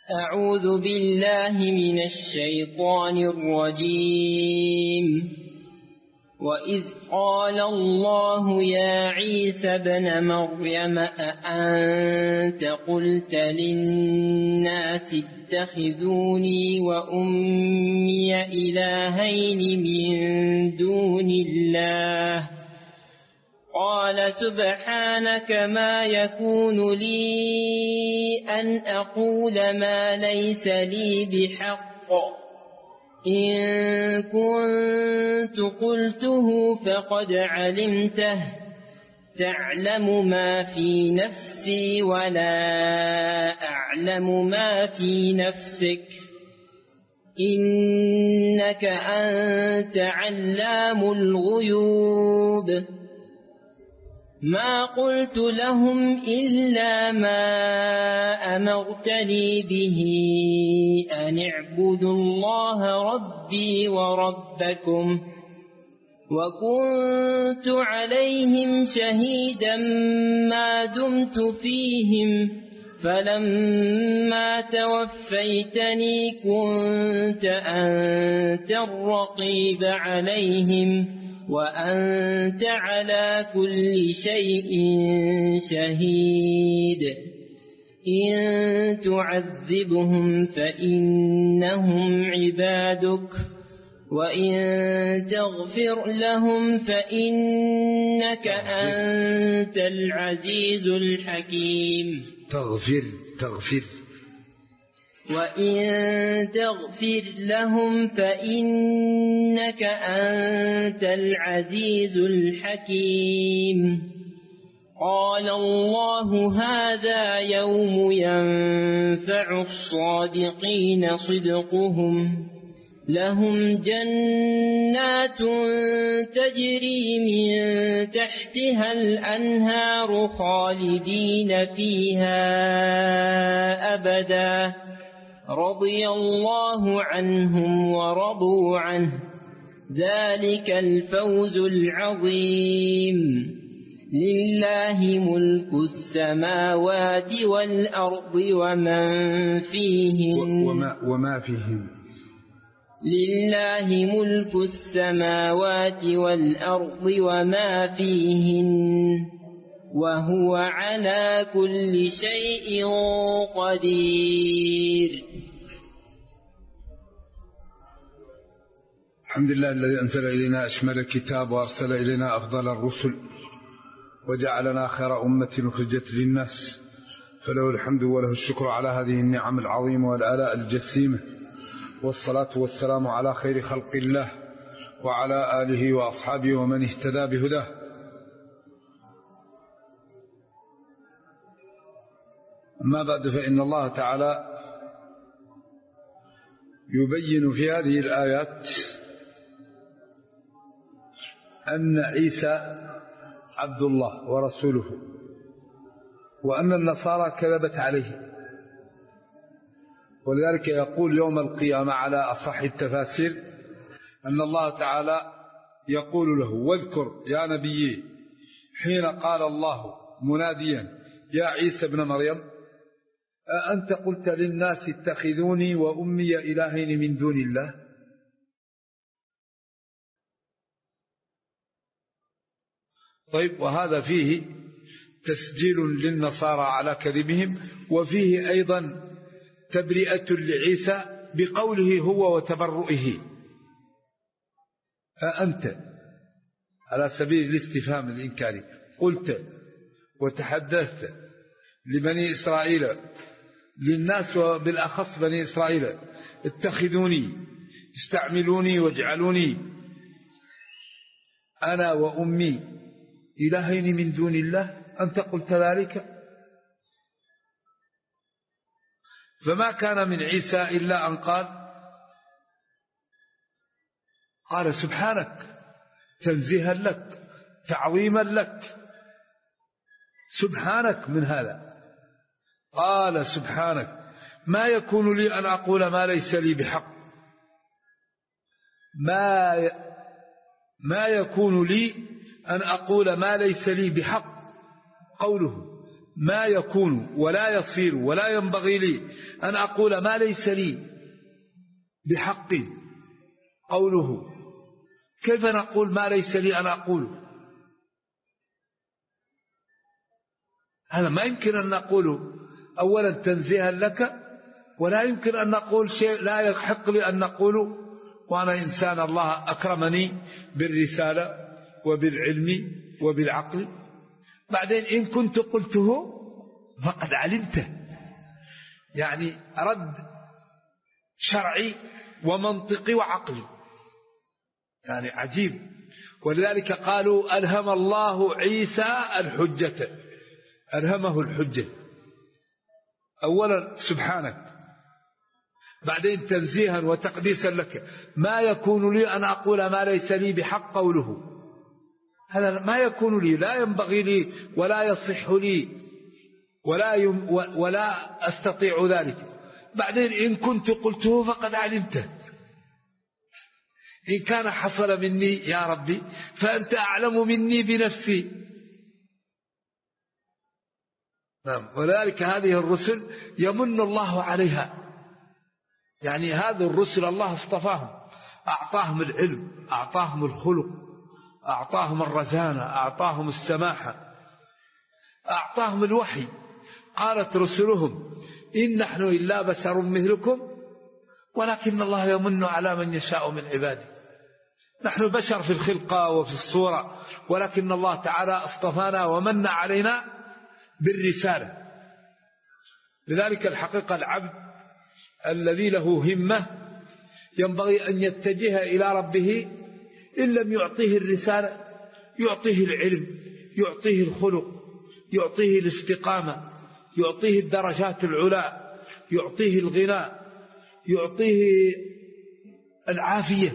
أعوذ بالله من الشيطان الرجيم. وإذ قال الله يا عيسى ابن مريم أأنت قلت للناس اتخذوني وأمي إلهين من دون الله قال سبحانك ما يكون لي أن أقول ما ليس لي بحق إن كنت قلته فقد علمته تعلم ما في نفسي ولا أعلم ما في نفسك إنك أنت علام الغيوب ما قلت لهم إلا ما أمرتني به أن اعبدوا الله ربي وربكم وكنت عليهم شهيدا ما دمت فيهم فلما توفيتني كنت أنت الرقيب عليهم وأنت على كل شيء شهيد إن تعذبهم فإنهم عبادك وإن تغفر لهم فإنك أنت العزيز الحكيم. تغفر وإن تغفر لهم فإنك أنت العزيز الحكيم. قال الله هذا يوم ينفع الصادقين صدقهم لهم جنات تجري من تحتها الأنهار خالدين فيها أبدا رضي الله عنهم ورضوا عنه ذلك الفوز العظيم. لله ملك السماوات والأرض وما فيهن لله ملك السماوات والأرض وما فيهن وهو على كل شيء قدير. الحمد لله الذي أنزل إلينا أشمل الكتاب وأرسل إلينا أفضل الرسل وجعلنا خير أمة أخرجت للناس فله الحمد وله الشكر على هذه النعم العظيمة والآلاء الجسيمة والصلاة والسلام على خير خلق الله وعلى آله وأصحابه ومن اهتدى بهداه. أما بعد فإن الله تعالى يبين في هذه الآيات أن عيسى عبد الله ورسوله وأن النصارى كذبت عليه، ولذلك يقول يوم القيامة على أصح التفاسير أن الله تعالى يقول له واذكر يا نبي حين قال الله مناديا يا عيسى ابن مريم أأنت قلت للناس اتخذوني وأمي إلهين من دون الله. طيب، وهذا فيه تسجيل للنصارى على كذبهم، وفيه أيضا تبرئة لعيسى بقوله هو وتبرؤه أأنت على سبيل الاستفهام الإنكاري قلت وتحدثت لبني إسرائيل للناس وبالأخص بني إسرائيل اتخذوني استعملوني واجعلوني أنا وأمي إلهين من دون الله، أنت قلت ذلك؟ فما كان من عيسى إلا أن قال سبحانك تنزيها لك تعظيما لك، سبحانك من هذا. قال سبحانك ما يكون لي أن أقول ما ليس لي بحق، ما يكون لي أن أقول ما ليس لي بحق. قوله ما يكون ولا يصير ولا ينبغي لي أن أقول ما ليس لي بحق قوله. كيف نقول ما ليس لي أن أقوله؟ هذا ما يمكن أن نقوله أولا تنزيها لك، ولا يمكن أن نقول شيء لا يحق لي أن نقوله وأنا إنسان الله أكرمني بالرسالة وبالعلم وبالعقل. بعدين إن كنت قلته فقد علمته، يعني رد شرعي ومنطقي وعقلي، يعني عجيب. ولذلك قالوا ألهم الله عيسى الحجة، ألهمه الحجة أولا سبحانك، بعدين تنزيها وتقديسا لك. ما يكون لي أن أقول ما ليس لي بحق قوله، هذا ما يكون لي، لا ينبغي لي ولا يصح لي ولا أستطيع ذلك. بعدين إن كنت قلته فقد علمته، إن كان حصل مني يا ربي فأنت أعلم مني بنفسي. نعم. ولذلك هذه الرسل يمن الله عليها، يعني هذه الرسل الله اصطفاهم، أعطاهم العلم، أعطاهم الخلق، أعطاهم الرزانة، أعطاهم السماحة، أعطاهم الوحي. قالت رسلهم إن نحن إلا بشر مثلكم ولكن الله يمن على من يشاء من عباده. نحن بشر في الخلقة وفي الصورة، ولكن الله تعالى اصطفانا ومن علينا بالرسالة. لذلك الحقيقة العبد الذي له همة ينبغي أن يتجه إلى ربه، إن لم يعطيه الرسالة يعطيه العلم، يعطيه الخلق، يعطيه الاستقامة، يعطيه الدرجات العلى، يعطيه الغنى، يعطيه العافية.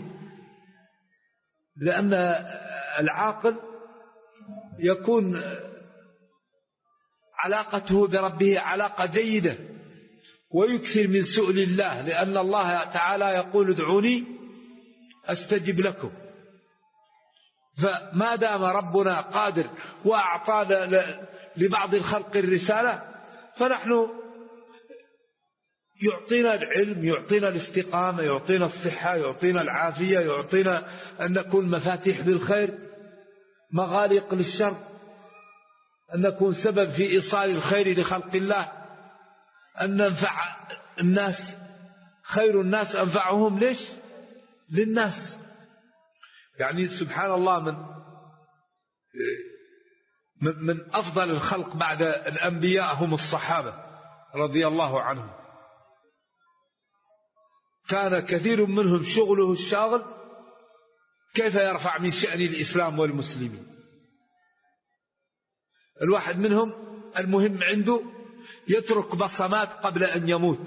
لأن العاقل يكون علاقته بربه علاقة جيدة، ويكثر من سؤل الله، لأن الله تعالى يقول ادعوني أستجب لكم. فما دام ربنا قادر وأعطى لبعض الخلق الرسالة، فنحن يعطينا العلم، يعطينا الاستقامة، يعطينا الصحة، يعطينا العافية، يعطينا أن نكون مفاتيح للخير، مغالق للشر، أن نكون سبب في إيصال الخير لخلق الله، أن ننفع الناس، خير الناس أنفعهم ليش؟ للناس. يعني سبحان الله من أفضل الخلق بعد الأنبياء هم الصحابة رضي الله عنهم. كان كثير منهم شغله الشاغل كيف يرفع من شأن الإسلام والمسلمين. الواحد منهم المهم عنده يترك بصمات قبل أن يموت،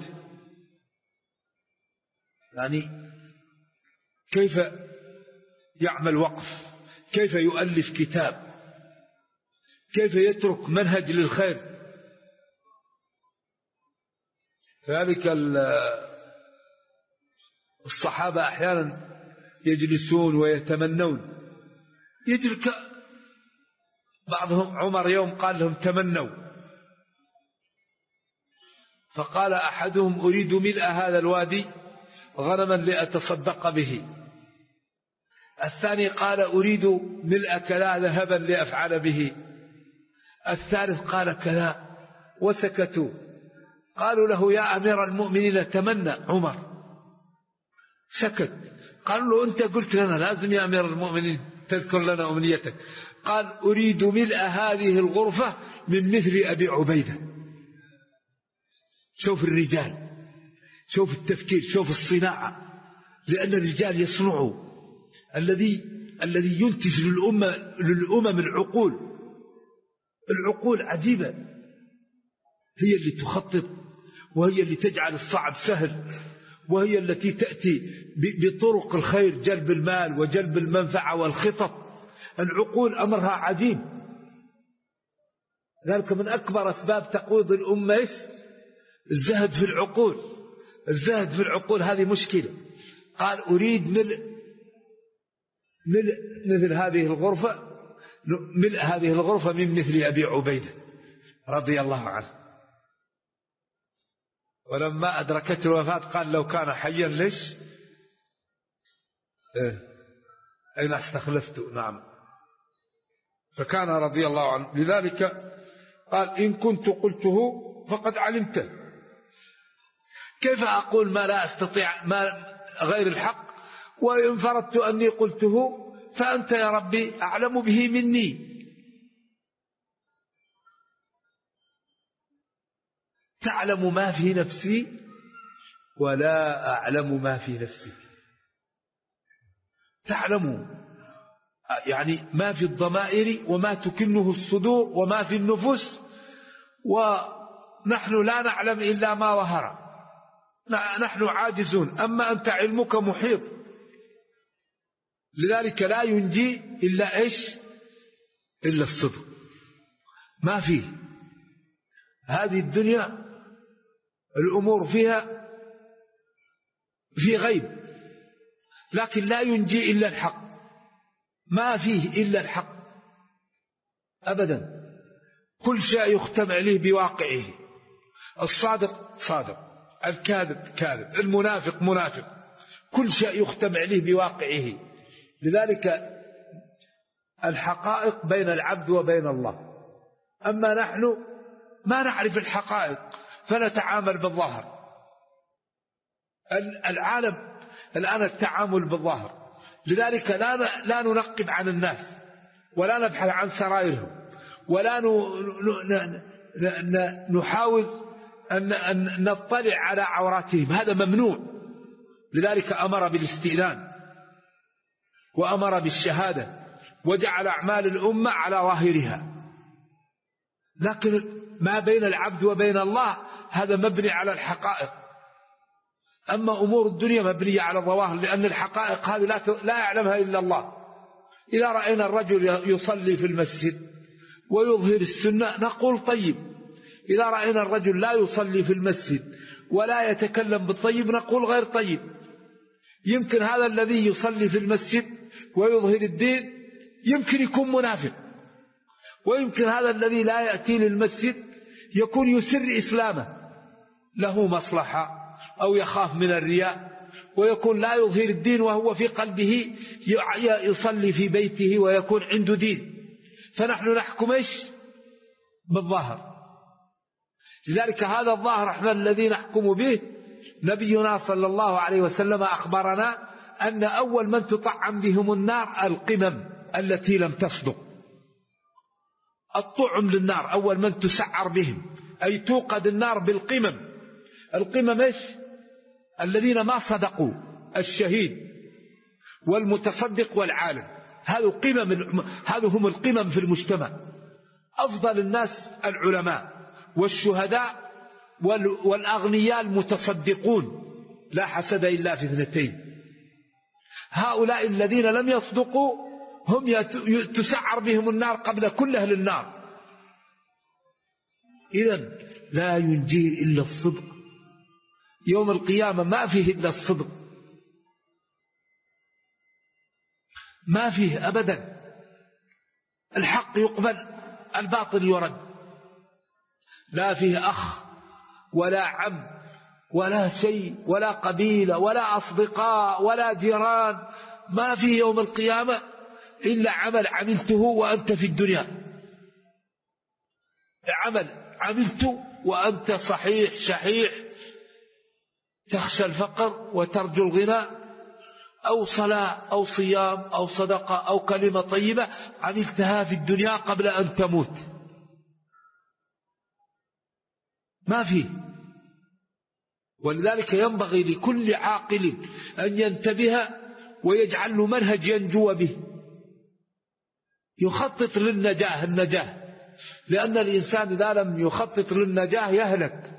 يعني كيف يعمل وقف، كيف يؤلف كتاب، كيف يترك منهج للخير. فذلك الصحابة أحيانا يجلسون ويتمنون، يجلس بعضهم. عمر يوم قال لهم تمنوا، فقال أحدهم أريد ملء هذا الوادي غنما لأتصدق به. الثاني قال أريد ملء كذا ذهبا لأفعل به. الثالث قال كذا، وسكتوا. قالوا له يا أمير المؤمنين تمنى. عمر سكت. قالوا له أنت قلت لنا لازم يا أمير المؤمنين تذكر لنا أمنيتك. قال أريد ملء هذه الغرفة من مثل أبي عبيدة. شوف الرجال، شوف التفكير، شوف الصناعة، لأن الرجال يصنعوا. الذي ينتج للأمم العقول عجيبة، هي اللي تخطط، وهي اللي تجعل الصعب سهل، وهي التي تأتي بطرق الخير، جلب المال وجلب المنفعة والخطط. العقول أمرها عجيب. ذلك من أكبر أسباب تقويض الأمة الزهد في العقول. الزهد في العقول هذه مشكلة. قال أريد ملء هذه الغرفة من مثل أبي عبيدة. رضي الله عنه، ولما أدركته الوفاة قال لو كان حيا ليش أين استخلفته. نعم. فكان رضي الله عنه، لذلك قال إن كنت قلته فقد علمته. كيف أقول ما لا أستطيع، ما غير الحق، وإن فرضت أني قلته فأنت يا ربي أعلم به مني. تعلم ما في نفسي ولا أعلم ما في نفسك. تعلم يعني ما في الضمائر وما تكنه الصدور وما في النفوس، ونحن لا نعلم إلا ما ظهر، نحن عاجزون، أما أنت علمك محيط. لذلك لا ينجي إلا إيش؟ إلا الصدق. ما فيه هذه الدنيا الأمور فيها في غيب، لكن لا ينجي إلا الحق، ما فيه إلا الحق أبدا. كل شيء يختم عليه بواقعه. الصادق صادق، الكاذب كاذب، المنافق منافق، كل شيء يختم عليه بواقعه. لذلك الحقائق بين العبد وبين الله. أما نحن ما نعرف الحقائق فنتعامل بالظاهر. العالم الآن التعامل بالظاهر، لذلك لا ننقب عن الناس ولا نبحث عن سرائرهم ولا نحاول أن نطلع على عوراتهم، هذا ممنوع. لذلك أمر بالاستئذان وأمر بالشهادة وجعل أعمال الأمة على ظاهرها. لكن ما بين العبد وبين الله هذا مبني على الحقائق. أما أمور الدنيا مبنية على الظواهر، لأن الحقائق هذه لا يعلمها إلا الله. إذا رأينا الرجل يصلي في المسجد ويظهر السنة نقول طيب، إذا رأينا الرجل لا يصلي في المسجد ولا يتكلم بالطيب نقول غير طيب. يمكن هذا الذي يصلي في المسجد ويظهر الدين يمكن يكون منافق، ويمكن هذا الذي لا يأتي للمسجد يكون يسر إسلامه، له مصلحة أو يخاف من الرياء، ويكون لا يظهر الدين وهو في قلبه يصلي في بيته ويكون عنده دين. فنحن نحكم إيش؟ بالظاهر. لذلك هذا الظاهر احنا الذي نحكم به. نبينا صلى الله عليه وسلم أخبرنا أن أول من تطعم بهم النار القمم التي لم تصدق. الطعم للنار أول من تسعر بهم، أي توقد النار بالقمم. القمم إيش؟ الذين ما صدقوا، الشهيد والمتصدق والعالم، هذا هم القمم في المجتمع. أفضل الناس العلماء والشهداء والأغنياء المتصدقون، لا حسد إلا في اثنتين. هؤلاء الذين لم يصدقوا هم تسعر بهم النار قبل كل أهل النار. إذن لا ينجي إلا الصدق. يوم القيامة ما فيه إلا الصدق، ما فيه أبدا. الحق يقبل، الباطل يرد. لا فيه أخ ولا عم ولا شيء ولا قبيلة ولا أصدقاء ولا جيران. ما فيه يوم القيامة إلا عمل عملته وأنت في الدنيا. عمل عملته وأنت صحيح شحيح، تخشى الفقر وترجو الغنى، أو صلاة أو صيام أو صدقة أو كلمة طيبة عملتها في الدنيا قبل أن تموت. ما فيه. ولذلك ينبغي لكل عاقل أن ينتبه ويجعل له منهج ينجو به، يخطط النجاة، لأن الإنسان إذا لم يخطط للنجاة يهلك.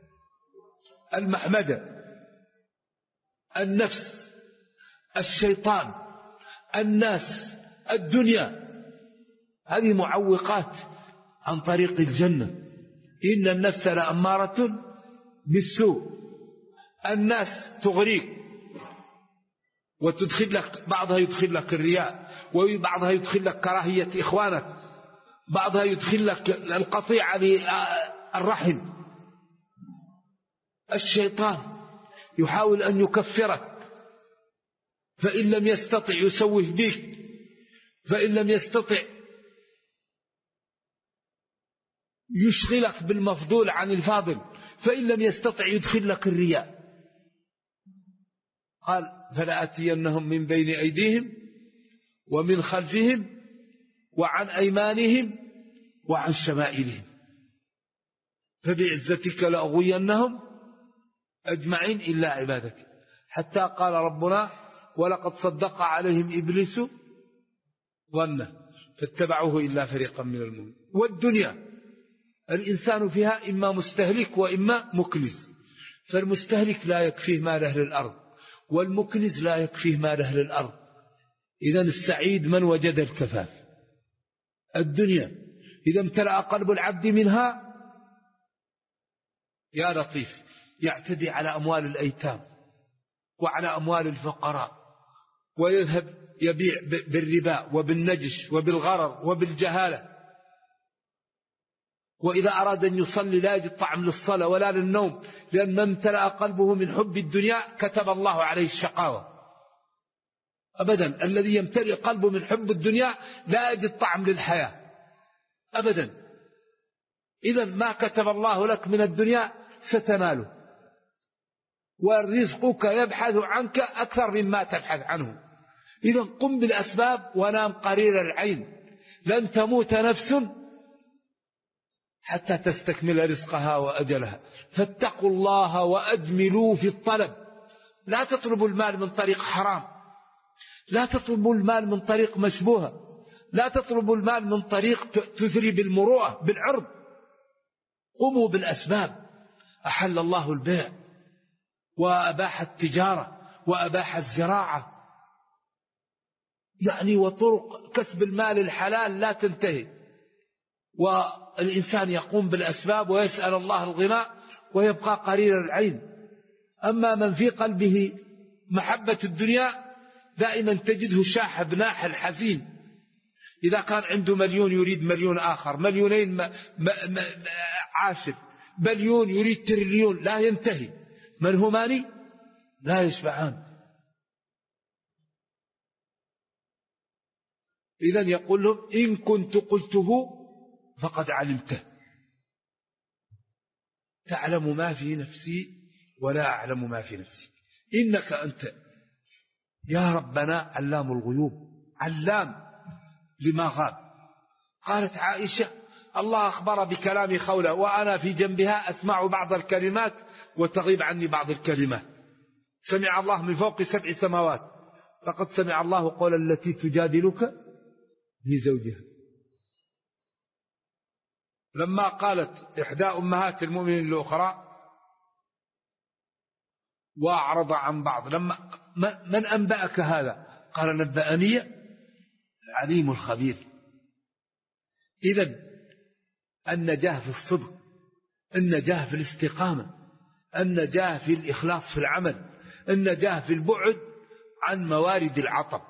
المحمدة، النفس، الشيطان، الناس، الدنيا، هذه معوقات عن طريق الجنة. إن النفس لأمارة بالسوء. الناس تغريك وتدخل لك، بعضها يدخل لك الرياء، وبعضها يدخل لك كراهية إخوانك، بعضها يدخل لك القطيعة للرحم. الشيطان يحاول أن يكفرك، فإن لم يستطع يسوف بك، فإن لم يستطع يشغلك بالمفضول عن الفاضل، فإن لم يستطع يدخل لك الرياء. قال فلآتينهم من بين أيديهم ومن خلفهم وعن أيمانهم وعن شمائلهم فبعزتك لأغوينهم أجمعين إلا عبادك. حتى قال ربنا ولقد صدق عليهم إبليس ظنه فاتبعوه إلا فريقا من المؤمنين. والدنيا الإنسان فيها إما مستهلك وإما مكنز، فالمستهلك لا يكفيه مال أهل الأرض، والمكنز لا يكفيه مال أهل الأرض. إذن السعيد من وجد الكفاف. الدنيا إذا امتلأ قلب العبد منها يا لطيف يعتدي على أموال الأيتام وعلى أموال الفقراء، ويذهب يبيع بالربا وبالنجش وبالغرر وبالجهالة. وإذا أراد أن يصلي لا يجد طعم للصلاة ولا للنوم، لأن من امتلأ قلبه من حب الدنيا كتب الله عليه الشقاوة. أبدا، الذي يمتلئ قلبه من حب الدنيا لا يجد طعم للحياة أبدا. إذا ما كتب الله لك من الدنيا ستناله، ورزقك يبحث عنك أكثر مما تبحث عنه. إذا قم بالأسباب ونام قرير العين، لن تموت نفس حتى تستكمل رزقها وأجلها. فاتقوا الله وأجملوا في الطلب. لا تطلبوا المال من طريق حرام، لا تطلبوا المال من طريق مشبوهة، لا تطلبوا المال من طريق تثري بالمروءة بالعرض. قوموا بالأسباب. أحل الله البيع وأباح التجارة وأباح الزراعة، يعني وطرق كسب المال الحلال لا تنتهي. والإنسان يقوم بالأسباب ويسأل الله الغنى ويبقى قرير العين. أما من في قلبه محبة الدنيا دائما تجده شاحب ناحل حزين. إذا كان عنده مليون يريد مليون آخر، مليونين عاشر، بليون يريد تريليون لا ينتهي، منهمان لا يشبعان. إذن يقول لهم إن كنت قلته فقد علمته، تعلم ما في نفسي ولا أعلم ما في نفسي، إنك أنت يا ربنا علام الغيوب. علام لما غاب. قالت عائشة الله أخبر بكلام خولة وأنا في جنبها أسمع بعض الكلمات وتغيب عني بعض الكلمات. سمع الله من فوق 7 سماوات لقد سمع الله قول التي تجادلك في زوجها. لما قالت إحدى أمهات المؤمنين الأخرى وأعرض عن بعض، لما من أنبأك هذا؟ قال نبأني العليم الخبير. إذن النجاة في الصدق، النجاة في الاستقامة، النجاة في الإخلاص في العمل، النجاة في البعد عن موارد العطب.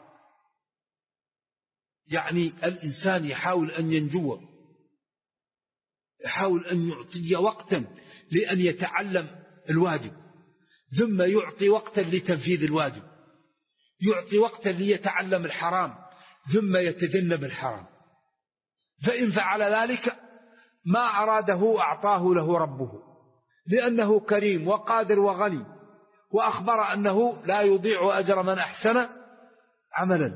يعني الإنسان يحاول أن ينجو، يحاول أن يعطي وقتا لأن يتعلم الواجب، ثم يعطي وقتا لتنفيذ الواجب، يعطي وقتا ليتعلم الحرام، ثم يتجنب الحرام. فإن فعل ذلك ما أراده أعطاه له ربه، لأنه كريم وقادر وغني، وأخبر أنه لا يضيع أجر من أحسن عملا.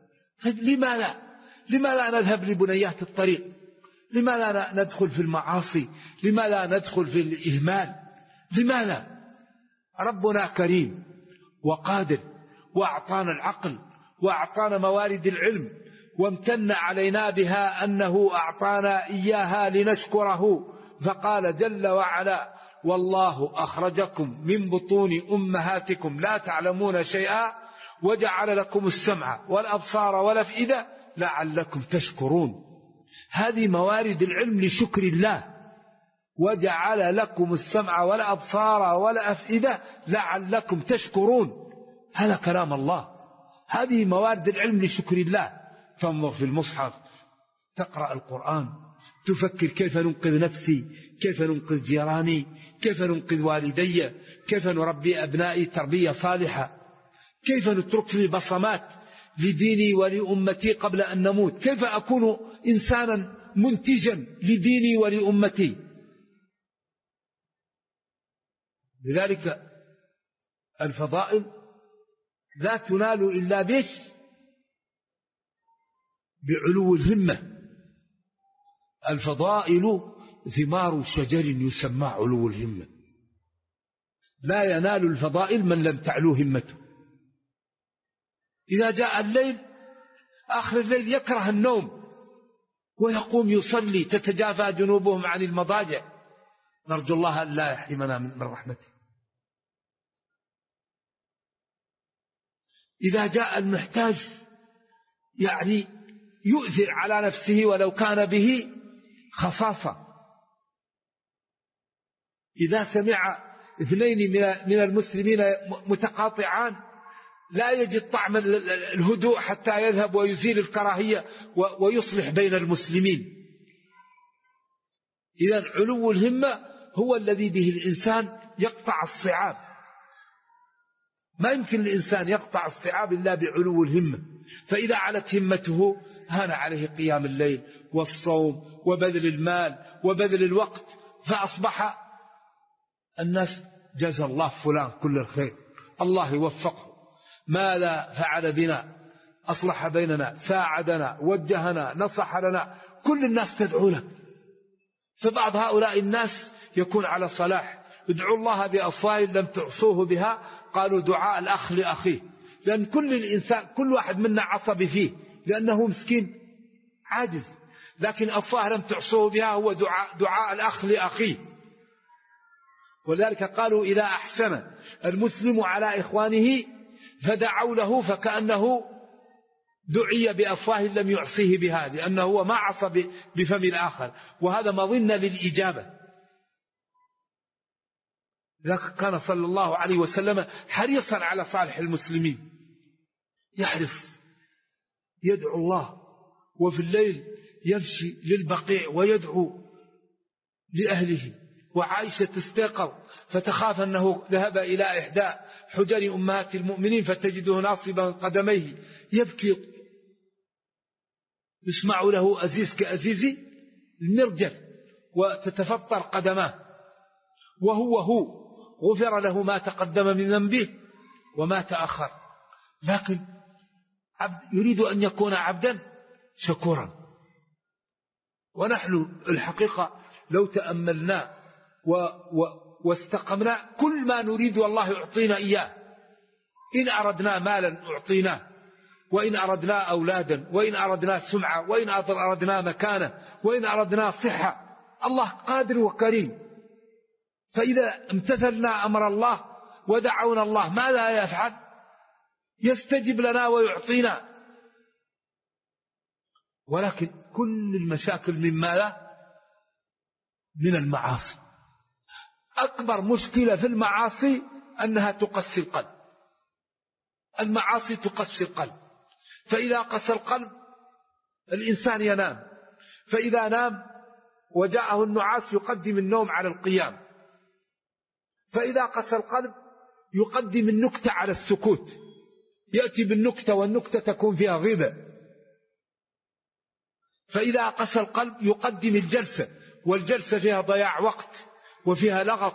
لما لا نذهب لبنيات الطريق؟ لما لا ندخل في المعاصي؟ لما لا ندخل في الإهمال؟ لما لا؟ ربنا كريم وقادر، وأعطانا العقل، وأعطانا موارد العلم، وامتن علينا بها أنه أعطانا إياها لنشكره. فقال جل وعلا والله أخرجكم من بطون أمهاتكم لا تعلمون شيئا وجعل لكم السمع والأبصار والأفئدة لعلكم تشكرون. هذه موارد العلم لشكر الله. وجعل لكم السمع والأبصار والأفئدة لعلكم تشكرون، هذا كلام الله. هذه موارد العلم لشكر الله. فانظر في المصحف تقرأ القرآن، تفكر كيف ننقذ نفسي، كيف ننقذ جيراني، كيف ننقذ والدي، كيف نربي أبنائي تربية صالحة، كيف نترك لي بصمات لديني ولأمتي قبل أن نموت، كيف أكون إنسانا منتجا لديني ولأمتي. لذلك الفضائل لا تنال إلا بعلو الهمة. الفضائل ثمار شجر يسمى علو الهمة. لا ينال الفضائل من لم تعلو همته. إذا جاء الليل آخر الليل يكره النوم ويقوم يصلي، تتجافى جنوبهم عن المضاجع. نرجو الله أن لا يحرمنا من رحمته. إذا جاء المحتاج يعني يؤثر على نفسه ولو كان به خصاصة. إذا سمع اثنين من المسلمين متقاطعان لا يجد طعم الهدوء حتى يذهب ويزيل الكراهية ويصلح بين المسلمين. إذن علو الهمة هو الذي به الإنسان يقطع الصعاب. ما يمكن الإنسان يقطع الصعاب إلا بعلو الهمة. فإذا علت همته هان عليه قيام الليل والصوم وبذل المال وبذل الوقت، فأصبح الناس جزى الله فلان كل الخير، الله يوفقه، ماذا فعل بنا، أصلح بيننا، ساعدنا، وجهنا، نصح لنا، كل الناس تدعو له. فبعض هؤلاء الناس يكون على صلاح، ادعوا الله بأفواه لم تعصوه بها، قالوا دعاء الأخ لأخيه، لأن كل الإنسان كل واحد منا عصبي فيه لأنه مسكين عاجز، لكن أفواه لم تعصوه بها هو دعاء الأخ لأخيه. ولذلك قالوا إذا أحسن المسلم على إخوانه فدعوا له فكأنه دعي بأفواه لم يعصيه بها، لأنه هو ما عصى بفم الآخر، وهذا مظنة للإجابة. لذلك كان صلى الله عليه وسلم حريصا على صالح المسلمين، يحرص يدعو الله، وفي الليل يمشي للبقيع ويدعو لأهله. وعائشة تستيقظ فتخاف أنه ذهب إلى إحدى حجر أمهات المؤمنين فتجده ناصبا قدميه يبكي، يسمع له أزيز كأزيز المرجل وتتفطر قدماه، وهو غفر له ما تقدم من ذنبه وما تأخر. لكن يريد أن يكون عبدا شكورا. ونحن الحقيقة لو تأملنا واستقمنا كل ما نريد والله يعطينا إياه. إن أردنا مالا أعطيناه، وإن أردنا أولادا، وإن أردنا سمعة، وإن أردنا مكانة، وإن أردنا صحة، الله قادر وكريم. فإذا امتثلنا أمر الله ودعونا الله ماذا يفعل؟ يستجب لنا ويعطينا. ولكن كل المشاكل من ماذا؟ من المعاصي. أكبر مشكلة في المعاصي أنها تقسي القلب. المعاصي تقسي القلب، فإذا قسى القلب الإنسان ينام، فإذا نام وجاءه النعاس يقدم النوم على القيام، فإذا قسى القلب يقدم النكتة على السكوت، يأتي بالنكتة والنكتة تكون فيها غيبة. فإذا قسى القلب يقدم الجلسة، والجلسة فيها ضياع وقت وفيها لغط.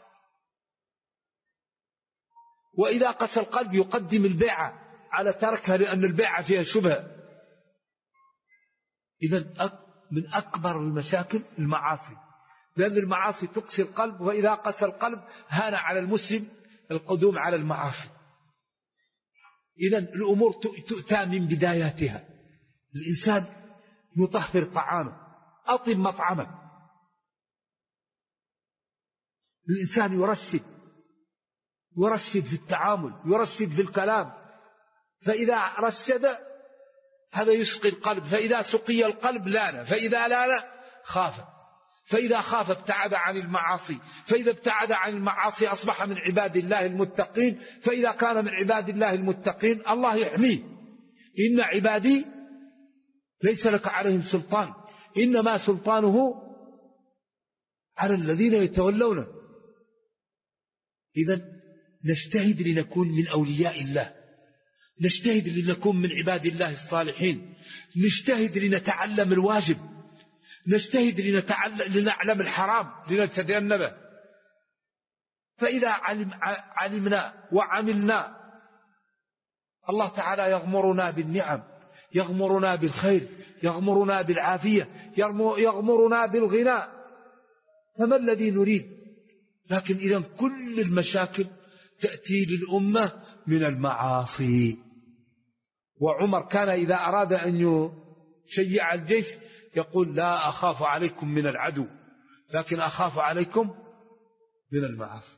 وإذا قسى القلب يقدم البيعة على تركها لأن البيعة فيها شبهة. إذن من أكبر المشاكل المعاصي، لأن المعاصي تقسي القلب، وإذا قسى القلب هان على المسلم القدوم على المعاصي. إذن الأمور تؤتى من بداياتها. الإنسان يطهر طعامه، أطب مطعمه، الإنسان يرشد في التعامل، يرشد في الكلام. فإذا رشد هذا يسقي القلب، فإذا سقي القلب لان، فإذا لان خاف، فإذا خاف ابتعد عن المعاصي، فإذا ابتعد عن المعاصي أصبح من عباد الله المتقين، فإذا كان من عباد الله المتقين الله يحميه. إن عبادي ليس لك عليهم سلطان، إنما سلطانه على الذين يتولونه. إذن نجتهد لنكون من أولياء الله، نجتهد لنكون من عباد الله الصالحين، نجتهد لنتعلم الواجب، نجتهد لنعلم الحرام لنتجنبه. فإذا علمنا وعملنا الله تعالى يغمرنا بالنعم، يغمرنا بالخير، يغمرنا بالعافية، يغمرنا بالغنى. فما الذي نريد؟ لكن إذا كل المشاكل تأتي للأمة من المعاصي. وعمر كان إذا أراد أن يشيع الجيش يقول لا أخاف عليكم من العدو، لكن أخاف عليكم من المعاصي.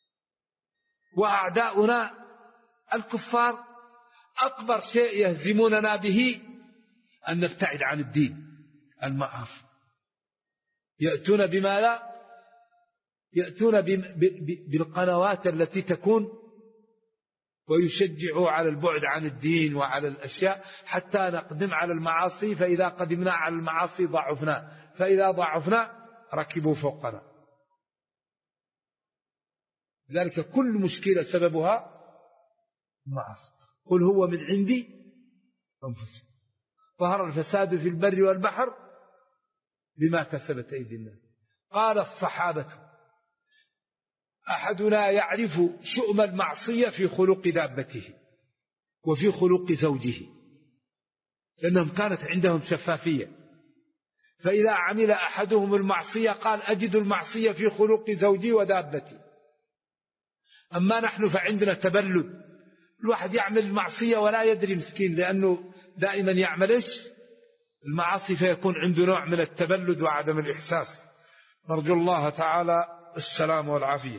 وأعداؤنا الكفار أكبر شيء يهزموننا به أن نبتعد عن الدين، المعاصي. يأتون بما لا يأتون بالقنوات التي تكون ويشجعوا على البعد عن الدين وعلى الأشياء حتى نقدم على المعاصي. فإذا قدمنا على المعاصي ضعفنا، فإذا ضعفنا ركبوا فوقنا. لذلك كل مشكلة سببها المعاصي. قل هو من عندي أنفسهم ظهر الفساد في البر والبحر بما كسبت أيدي الناس. قال الصحابة أحدنا يعرف شؤم المعصية في خلق دابته وفي خلق زوجه، لأنهم كانت عندهم شفافية. فإذا عمل أحدهم المعصية قال أجد المعصية في خلق زوجي ودابتي. أما نحن فعندنا تبلد، الواحد يعمل المعصية ولا يدري مسكين، لأنه دائما يعمل المعاصي، فيكون عنده نوع من التبلد وعدم الإحساس. نرجو الله تعالى السلام والعافية.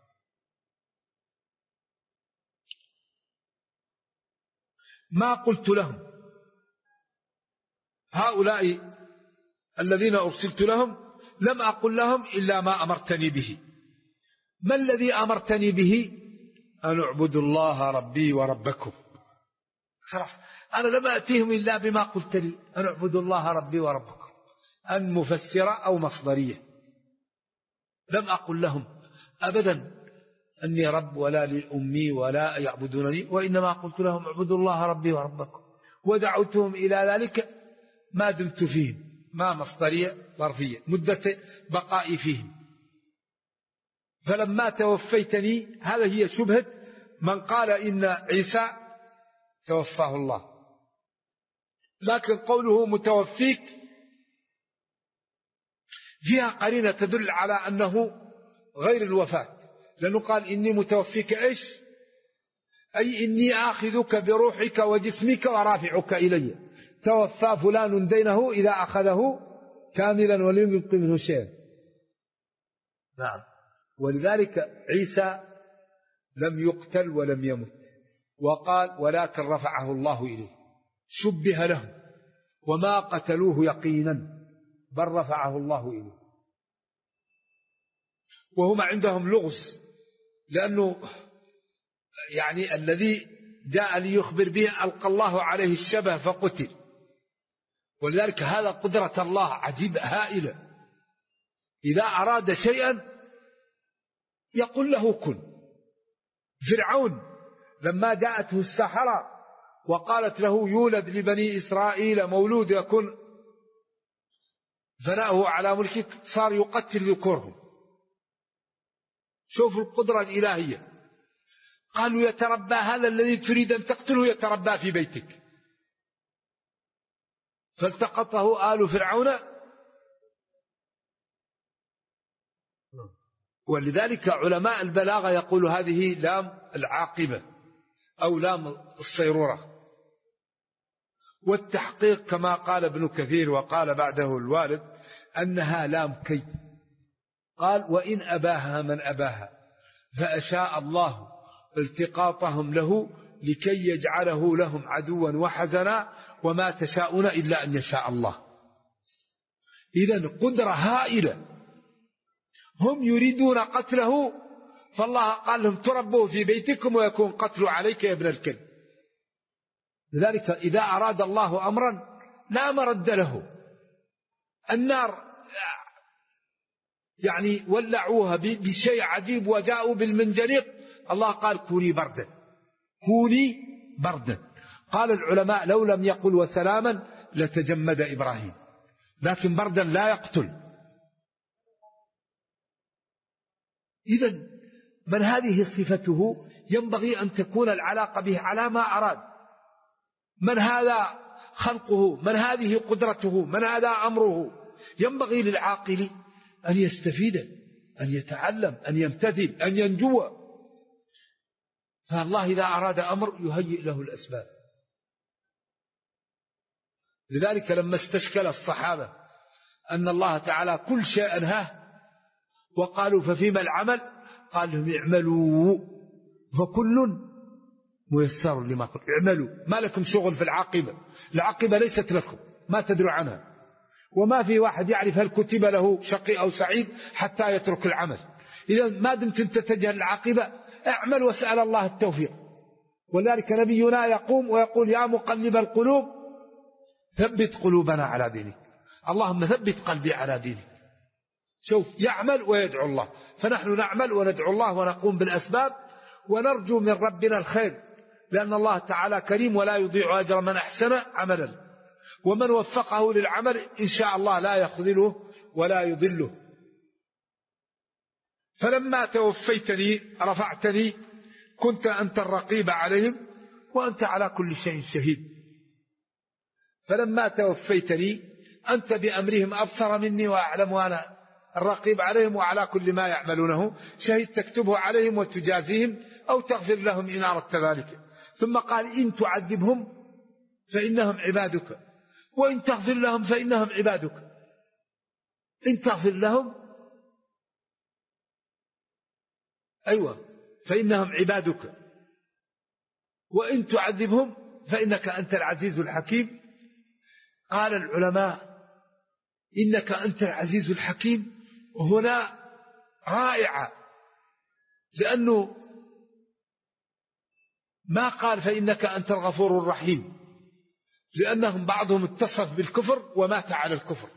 ما قلت لهم هؤلاء الذين أرسلت لهم، لم أقل لهم إلا ما أمرتني به. ما الذي أمرتني به؟ أن اعبدوا الله ربي وربكم. خلاص، أنا لم أتيهم إلا بما قلت لي، أن اعبدوا الله ربي وربكم، أن مفسرة أو مصدرية. لم أقل لهم أبدا أني رب ولا لأمي ولا يعبدونني، وإنما قلت لهم اعبدوا الله ربي وربكم، ودعوتهم إلى ذلك ما دمت فيهم، ما مصدرية ظرفية، مدة بقائي فيهم. فلما توفيتني، هذا هي شبهة من قال إن عيسى توفاه الله، لكن قوله متوفيك فيها قرينة تدل على أنه غير الوفاة، لأنه قال إني متوفيك إيش؟ أي إني آخذك بروحك وجسمك ورافعك إلي. توفى فلان دينه إذا أخذه كاملا ولم يبق منه شيئا. نعم. ولذلك عيسى لم يقتل ولم يمت، وقال ولكن رفعه الله إليه، شبه له وما قتلوه يقينا بل رفعه الله إليه. وهم عندهم لغز، لأنه يعني الذي جاء ليخبر به ألقى الله عليه الشبه فقتل. ولذلك هذا قدرة الله عجيبة هائلة، إذا أراد شيئا يقول له كن. فرعون لما جاءته السحرة وقالت له يولد لبني إسرائيل مولود يكون ثناؤه على ملكك، صار يقتل ذكورهم. شوفوا القدرة الإلهية. قالوا يتربى هذا الذي تريد أن تقتله يتربى في بيتك، فالتقطه آل فرعون. ولذلك علماء البلاغة يقول هذه لام العاقبة أو لام الصيرورة. والتحقيق كما قال ابن كثير وقال بعده الوالد أنها لام كي. قال وإن أباها من أباها فأشاء الله التقاطهم له لكي يجعله لهم عدوا وحزنا وما تشاءون إلا أن يشاء الله. إذن قدرة هائلة. هم يريدون قتله، فالله قال لهم تربوا في بيتكم ويكون قتل عليك يا ابن الكلب. لذلك إذا أراد الله أمرا لا مرد له. النار يعني ولعوها بشيء عجيب وجاءوا بالمنجنيق، الله قال كوني بردا، كوني بردا. قال العلماء لو لم يقل وسلاما لتجمد إبراهيم، لكن بردا لا يقتل. إذن من هذه صفته ينبغي أن تكون العلاقة به على ما أراد. من هذا خلقه، من هذه قدرته، من هذا أمره. ينبغي للعاقل أن يستفيد، أن يتعلم، أن يمتثل، أن ينجو. فالله إذا أراد أمر يهيئ له الأسباب. لذلك لما استشكل الصحابة أن الله تعالى كل شيء أنهاه وقالوا ففيما العمل، قال لهم اعملوا فكل ميسر لما قلت. اعملوا، ما لكم شغل في العاقبة، العاقبة ليست لكم، ما تدروا عنها. وما في واحد يعرف هل كتب له شقي أو سعيد حتى يترك العمل. إذا ما دمت تتجه العاقبة اعمل واسأل الله التوفيق. ولذلك نبينا يقوم ويقول يا مقلب القلوب ثبت قلوبنا على دينك، اللهم ثبت قلبي على دينك. شوف، يعمل ويدعو الله. فنحن نعمل وندعو الله ونقوم بالأسباب ونرجو من ربنا الخير، لأن الله تعالى كريم ولا يضيع أجر من أحسن عملا. ومن وفقه للعمل إن شاء الله لا يخذله ولا يضله. فلما توفيتني رفعتني كنت أنت الرقيب عليهم وأنت على كل شيء شهيد. فلما توفيتني أنت بأمرهم أبصر مني وأعلم، وأنا الرقيب عليهم وعلى كل ما يعملونه شهيد، تكتبه عليهم وتجازيهم أو تغفر لهم إن أردت ذلك. ثم قال إن تعذبهم فإنهم عبادك وإن تغفر لهم فإنهم عبادك. إن تغفر لهم فإنهم عبادك، وإن تعذبهم فإنك أنت العزيز الحكيم. قال العلماء إنك أنت العزيز الحكيم هنا رائعة، لأنه ما قال فإنك أنت الغفور الرحيم، لأنهم بعضهم اتصف بالكفر ومات على الكفر،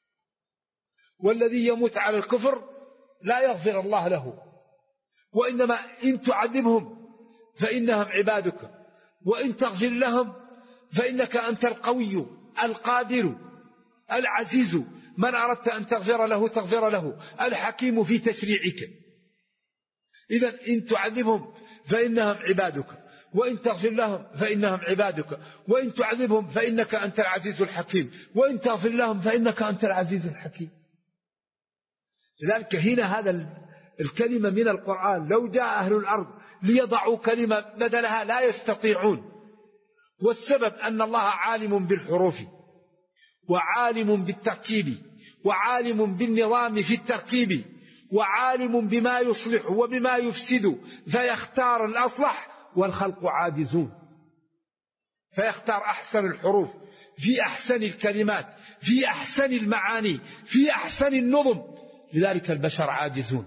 والذي يموت على الكفر لا يغفر الله له. وإنما إن تعذبهم فإنهم عبادك وإن تغفر لهم فإنك أنت القوي القادر العزيز، من أردت أن تغفر له تغفر له، الحكيم في تشريعك. إذن إن تعذبهم فإنهم عبادك وإن تغفر لهم فإنهم عبادك وإن تعذبهم فإنك أنت العزيز الحكيم وإن تغفر لهم فإنك أنت العزيز الحكيم. لذلك هنا هذا الكلمة من القرآن لو جاء أهل الأرض ليضعوا كلمة بدلها لا يستطيعون. والسبب أن الله عالم بالحروف وعالم بالتركيب وعالم بالنظام في التركيب وعالم بما يصلح وبما يفسد، فيختار الأصلح والخلق عاجزون، فيختار أحسن الحروف في أحسن الكلمات في أحسن المعاني في أحسن النظم، لذلك البشر عاجزون.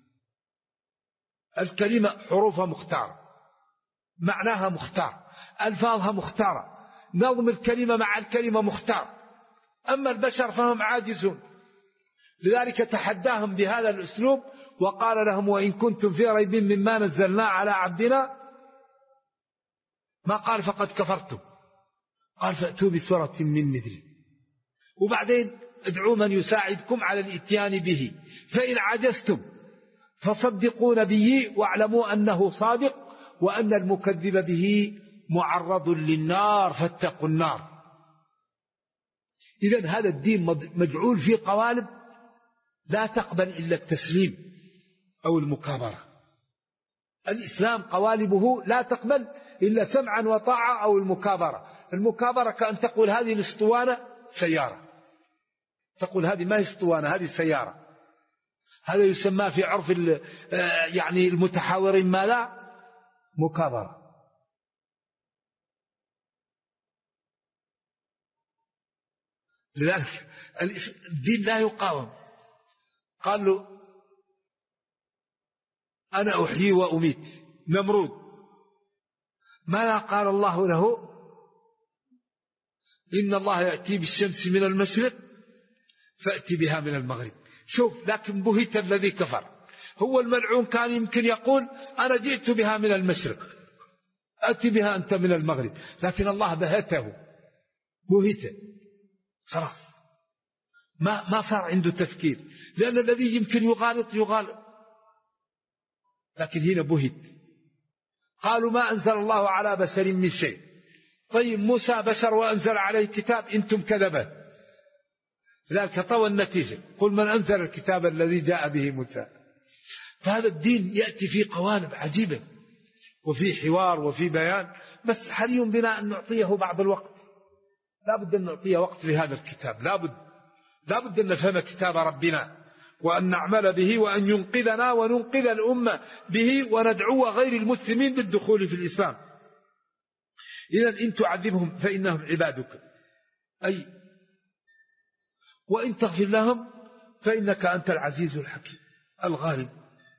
الكلمة حروفها مختارة، معناها مختار، ألفاظها مختارة، نظم الكلمة مع الكلمة مختار، أما البشر فهم عاجزون. لذلك تحداهم بهذا الأسلوب وقال لهم وإن كنتم في ريب مما نزلنا على عبدنا، ما قال فقد كفرتم، قال فأتوا بسورة من مثله، وبعدين ادعوا من يساعدكم على الاتيان به، فإن عجزتم فصدقوا نبيي واعلموا أنه صادق وأن المكذب به معرض للنار فاتقوا النار. إذن هذا الدين مجعول في قوالب لا تقبل إلا التسليم أو المكابرة. الإسلام قوالبه لا تقبل إلا سمعا وطاعة أو المكابرة. المكابرة كأن تقول هذه الاسطوانة سيارة، تقول هذه ما هي اسطوانة هذه سيارة، هذا يسمى في عرف يعني المتحاورين ما لا مكابرة. لذلك الدين لا يقاوم. قال له أنا أحيي وأميت نمرود، ماذا قال الله له؟ إن الله يأتي بالشمس من المشرق فأتي بها من المغرب. شوف، لكن بهت الذي كفر. هو الملعون كان يمكن يقول أنا جئت بها من المشرق، أتي بها أنت من المغرب، لكن الله بهته، بهته خلاص، ما صار عنده تفكير، لأن الذي يمكن يغالط، لكن هنا بهت. قالوا ما أنزل الله على بشر من شيء. طيب موسى بشر وأنزل عليه كتاب، أنتم كذبة. لذلك طوى النتيجة، قل من أنزل الكتاب الذي جاء به موسى. فهذا الدين يأتي في قوالب عجيبة وفي حوار وفي بيان، بس حري بنا أن نعطيه بعض الوقت. لا بد أن نعطيه وقت لهذا الكتاب، لا بد أن نفهم كتاب ربنا وأن نعمل به، وأن ينقذنا وننقذ الأمة به، وندعو غير المسلمين بالدخول في الإسلام. إذن إن تعذبهم فإنهم عبادك، أي وإن تغفر لهم فإنك أنت العزيز الحكيم الغالب.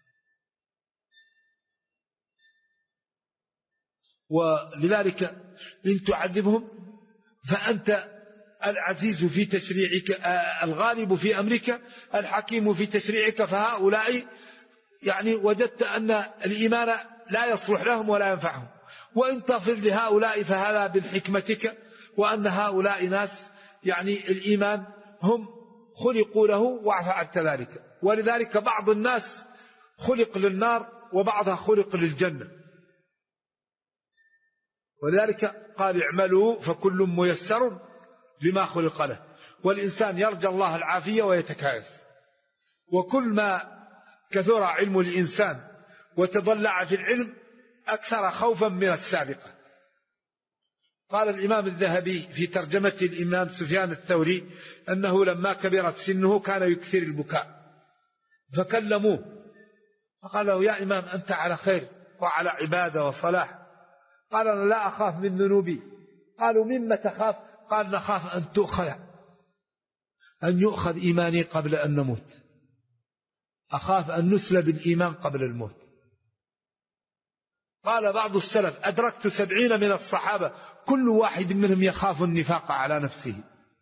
ولذلك إن تعذبهم فأنت العزيز في تشريعك، الغالب في أمرك، الحكيم في تشريعك. فهؤلاء يعني وجدت أن الإيمان لا يصلح لهم ولا ينفعهم، وإن تغفر لهؤلاء فهذا بالحكمتك، وأن هؤلاء ناس يعني الإيمان هم خلقوا له وفعلت ذلك. ولذلك بعض الناس خلق للنار وبعضها خلق للجنة. ولذلك قال اعملوا فكل ميسر لما خلق له. والإنسان يرجى الله العافية ويتكايس، وكل ما كثر علم الإنسان وتضلع في العلم أكثر خوفا من السابقة. قال الإمام الذهبي في ترجمة الإمام سفيان الثوري أنه لما كبرت سنه كان يكثر البكاء، فكلموه فقال له يا إمام أنت على خير وعلى عبادة وصلاح. قال أنا لا أخاف من ذنوبي. قالوا مما تخاف؟ قال نخاف أن يؤخذ إيماني قبل أن نموت، أخاف أن نسلب الإيمان قبل الموت. قال بعض السلف أدركت 70 من الصحابة كل واحد منهم يخاف النفاق على نفسه.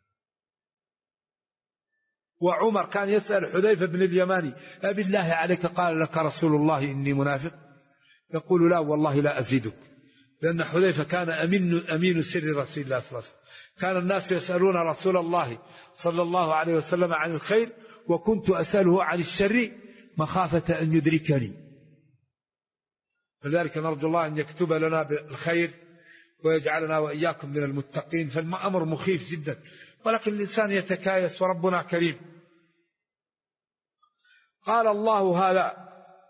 وعمر كان يسأل حذيفة بن اليماني أبي الله عليك قال لك رسول الله إني منافق؟ يقول لا والله لا أزيدك، لأن حذيفة كان أمين سر رسول الله صلى الله عليه وسلم. كان الناس يسألون رسول الله صلى الله عليه وسلم عن الخير، وكنت أسأله عن الشر مخافة أن يدركني. فذلك نرجو الله أن يكتب لنا بالخير ويجعلنا وإياكم من المتقين. فالأمر مخيف جدا، ولكن الإنسان يتكايس وربنا كريم. قال الله هذا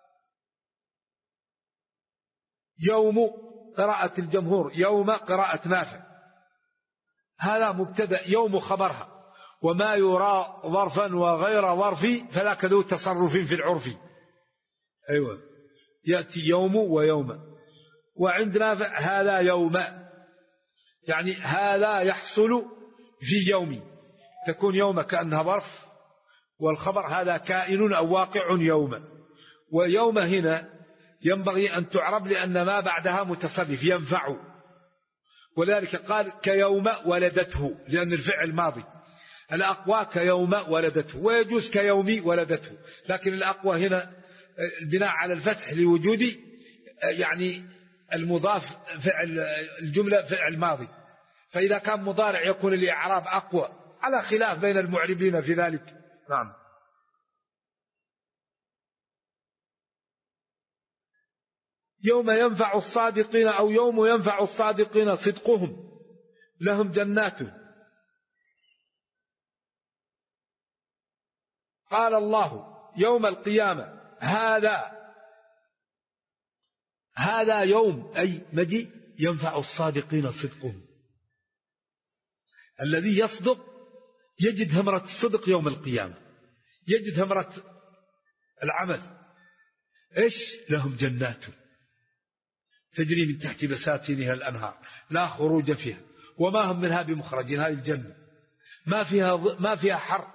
يوم قراءة الجمهور، يوم قراءة نافع، هذا مبتدأ، يوم خبرها، وما يرى ظرفا وغير ظرفي فذاك ذو تصرف في العرف. أيوة، يأتي يوم ويوم. وعند نافع هذا يوم، يعني هذا يحصل في يومي، تكون يوم كأنها ظرف، والخبر هذا كائن أو واقع يوم. ويوم هنا ينبغي أن تعرب لأن ما بعدها متصرف ينفع، ولذلك قال كيوم ولدته، لأن الفعل ماضي. الأقوى كيوم ولدته، ويجوز كيومي ولدته، لكن الأقوى هنا البناء على الفتح لوجود يعني المضاف فعل الجملة فعل ماضي، فإذا كان مضارع يكون الإعراب أقوى، على خلاف بين المعربين في ذلك. نعم. يوم ينفع الصادقين أو يوم ينفع الصادقين صدقهم لهم جنات. قال الله يوم القيامة هذا يوم أي مجيء ينفع الصادقين صدقهم. الذي يصدق يجد همرة الصدق يوم القيامة، يجد همرة العمل. إيش؟ لهم جنات تجري من تحت بساتينها الأنهار لا خروج فيها وما هم منها بمخرجين. هذه الجنة ما فيها حر،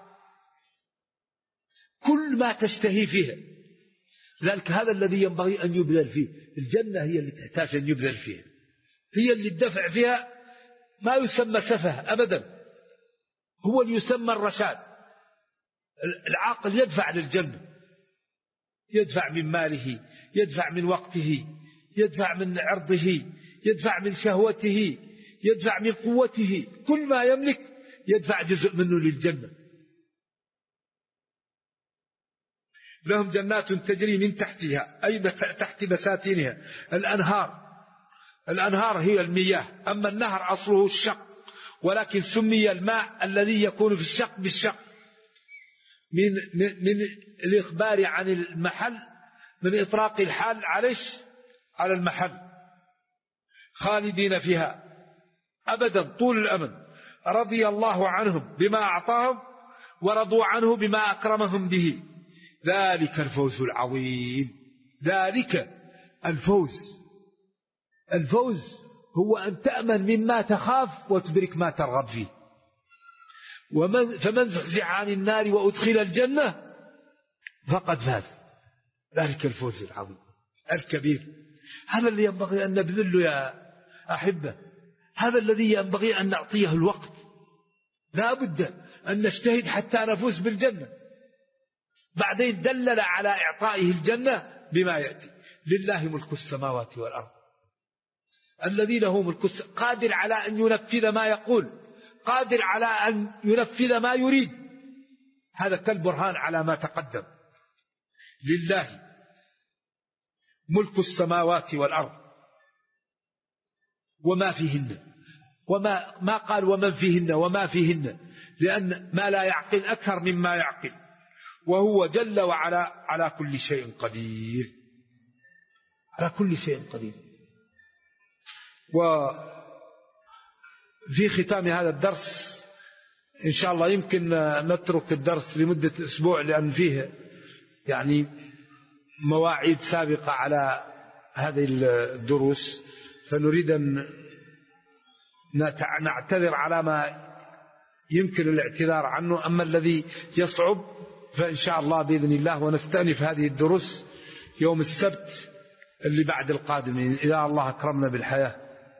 كل ما تشتهي فيها. لذلك هذا الذي ينبغي أن يبذل فيه. الجنة هي اللي تحتاج أن يبذل فيها، هي اللي الدفع فيها ما يسمى سفه أبدا، هو اللي يسمى الرشاد. العاقل يدفع للجنة، يدفع من ماله، يدفع من وقته، يدفع من عرضه، يدفع من شهوته، يدفع من قوته، كل ما يملك يدفع جزء منه للجنة. لهم جنات تجري من تحتها أي تحت بساتينها الأنهار هي المياه، أما النهر أصله الشق، ولكن سمي الماء الذي يكون في الشق بالشق من الإخبار عن المحل، من إطراق الحال على المحل، خالدين فيها أبدا طول الأمد، رضي الله عنهم بما أعطاهم ورضوا عنه بما أكرمهم به، ذلك الفوز العظيم. ذلك الفوز هو أن تأمن مما تخاف وتدرك ما ترغب فيه. فمن زحزح عن النار وأدخل الجنة فقد فاز. ذلك الفوز العظيم الكبير. هذا اللي ينبغي أن نبذله يا أحبة، هذا الذي ينبغي أن نعطيه الوقت. لا بد أن نجتهد حتى نفوز بالجنة. بعدين دلل على إعطائه الجنة بما يأتي. لله ملك السماوات والأرض، الذي له ملك قادر على أن ينفذ ما يقول، قادر على أن ينفذ ما يريد. هذا كالبرهان على ما تقدم. لله ملك السماوات والأرض وما فيهن، ما قال ومن فيهن وما فيهن، لأن ما لا يعقل أكثر مما يعقل، وهو جل وعلا على كل شيء قدير، على كل شيء قدير. وفي ختام هذا الدرس إن شاء الله يمكن نترك الدرس لمدة أسبوع، لأن فيه يعني مواعيد سابقة على هذه الدروس، فنريد أن نعتذر على ما يمكن الاعتذار عنه. أما الذي يصعب فإن شاء الله بإذن الله ونستأنف هذه الدروس يوم السبت اللي بعد القادم إذا الله أكرمنا بالحياة.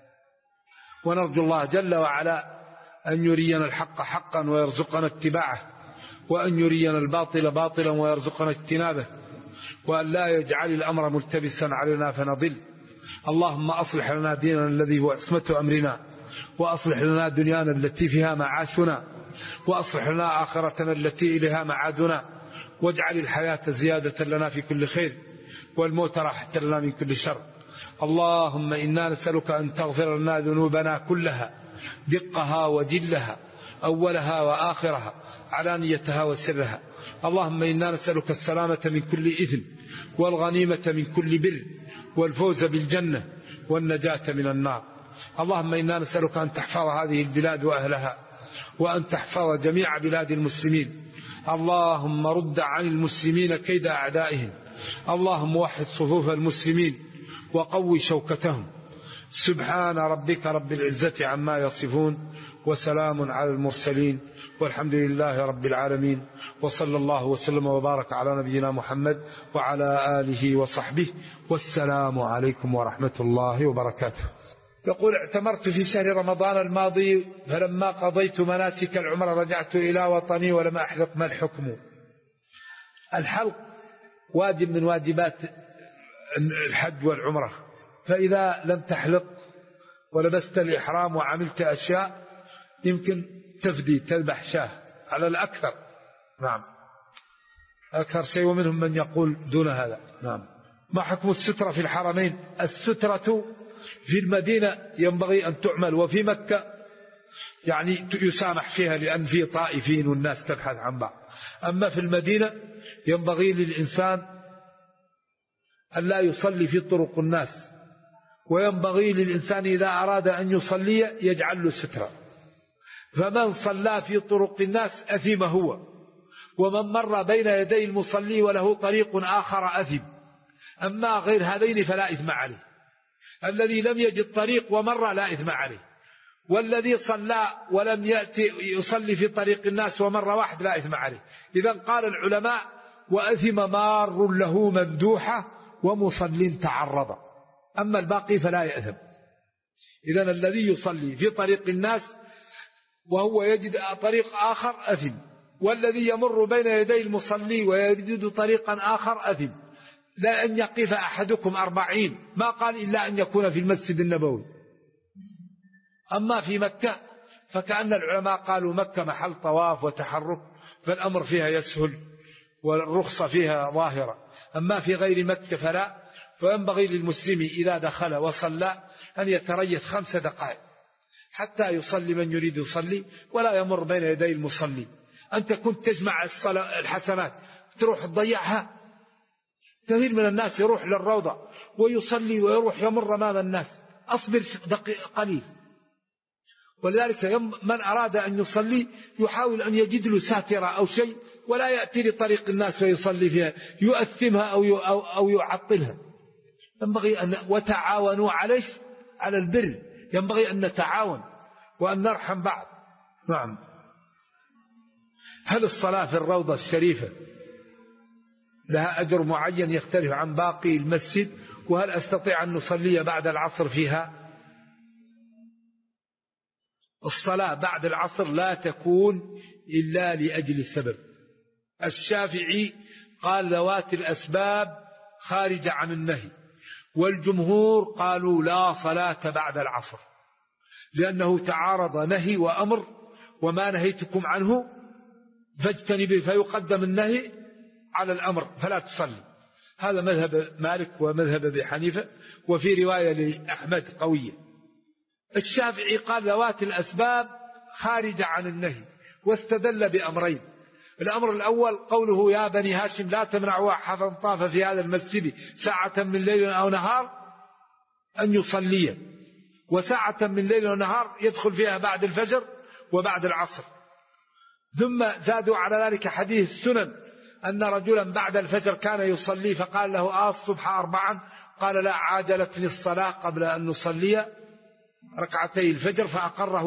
ونرجو الله جل وعلا أن يرينا الحق حقا ويرزقنا اتباعه، وأن يرينا الباطل باطلا ويرزقنا اجتنابه، وأن لا يجعل الأمر ملتبسا علينا فنضل. اللهم أصلح لنا ديننا الذي هو عصمة أمرنا، وأصلح لنا دنيانا التي فيها معاشنا، وأصلح لنا آخرتنا التي إليها معادنا، واجعل الحياة زيادة لنا في كل خير، والموت راحة لنا من كل شر. اللهم إنا نسألك أن تغفر لنا ذنوبنا كلها، دقها وجلها، أولها وآخرها، علانيتها وسرها. اللهم إنا نسألك السلامة من كل إثم، والغنيمة من كل بر، والفوز بالجنة، والنجاة من النار. اللهم إنا نسألك أن تحفظ هذه البلاد وأهلها، وأن تحفظ جميع بلاد المسلمين. اللهم رد عن المسلمين كيد أعدائهم. اللهم وحد صفوف المسلمين وقوي شوكتهم. سبحان ربك رب العزة عما يصفون، وسلام على المرسلين، والحمد لله رب العالمين، وصلى الله وسلم وبارك على نبينا محمد وعلى آله وصحبه، والسلام عليكم ورحمة الله وبركاته. يقول: اعتمرت في شهر رمضان الماضي، فلما قضيت مناسك العمرة رجعت إلى وطني ولم أحلق، ما الحكم؟ الحلق واجب من واجبات الحج والعمرة، فإذا لم تحلق ولبست الإحرام وعملت أشياء يمكن تفدي، تذبح شاه على الأكثر. نعم، أكثر شيء، ومنهم من يقول دون هذا. نعم. ما حكم السترة في الحرمين؟ السترة في المدينة ينبغي أن تعمل، وفي مكة يعني يسامح فيها لأن في طائفين والناس تبحث عن بعض. أما في المدينة ينبغي للإنسان أن لا يصلي في طرق الناس، وينبغي للإنسان إذا أراد أن يصلي يجعل له سترة. فمن صلى في طرق الناس أثم هو، ومن مر بين يدي المصلي وله طريق آخر أثم. أما غير هذين فلا إثم عليه. الذي لم يجد طريق ومر لا إثم عليه، والذي صلى ولم يأتي يصلي في طريق الناس ومر واحد لا إثم عليه. إذن قال العلماء: وأثم مار له ممدوحة ومصل تعرض. أما الباقي فلا يأثم. إذن الذي يصلي في طريق الناس وهو يجد طريق آخر أثم، والذي يمر بين يدي المصلي ويجد طريقا آخر أثم. لا أن يقف أحدكم 40 ما قال إلا أن يكون في المسجد النبوي. أما في مكة فكأن العلماء قالوا مكة محل طواف وتحرك، فالأمر فيها يسهل والرخصة فيها ظاهرة. أما في غير مكة فلا، فينبغي للمسلم إذا دخل وصلى أن يتريث 5 دقائق حتى يصلي من يريد يصلي، ولا يمر بين يدي المصلي. أنت كنت تجمع الحسنات تروح تضيعها. كثير من الناس يروح للروضة ويصلي ويروح يمر أمام الناس. أصبر دقيقة قليل. ولذلك من أراد أن يصلي يحاول أن يجد له ساترة أو شيء، ولا يأتي لطريق الناس ويصلي فيها يؤثمها أو يعطلها. ينبغي أن وتعاونوا على البر، ينبغي أن نتعاون وأن نرحم بعض. نعم. هل الصلاة في الروضة الشريفة لها أجر معين يختلف عن باقي المسجد؟ وهل أستطيع أن نصلي بعد العصر فيها؟ الصلاة بعد العصر لا تكون إلا لأجل السبب. الشافعي قال ذوات الأسباب خارجة عن النهي، والجمهور قالوا لا صلاة بعد العصر، لأنه تعارض نهي وأمر، وما نهيتكم عنه فاجتنبوا، فيقدم النهي على الأمر فلا تصلي. هذا مذهب مالك ومذهب أبي حنيفة، وفي رواية لأحمد قوية. الشافعي قال ذوات الأسباب خارجة عن النهي، واستدل بأمرين. الأمر الأول قوله يا بني هاشم لا تمنعوا أحدا طاف في هذا المسجد ساعة من ليل أو نهار أن يصلي، وساعة من ليل ونهار يدخل فيها بعد الفجر وبعد العصر. ثم زادوا على ذلك حديث السنن أن رجلا بعد الفجر كان يصلي فقال له الصبح 4، قال لا، عاجلتني الصلاة قبل أن نصلي ركعتي الفجر، فأقره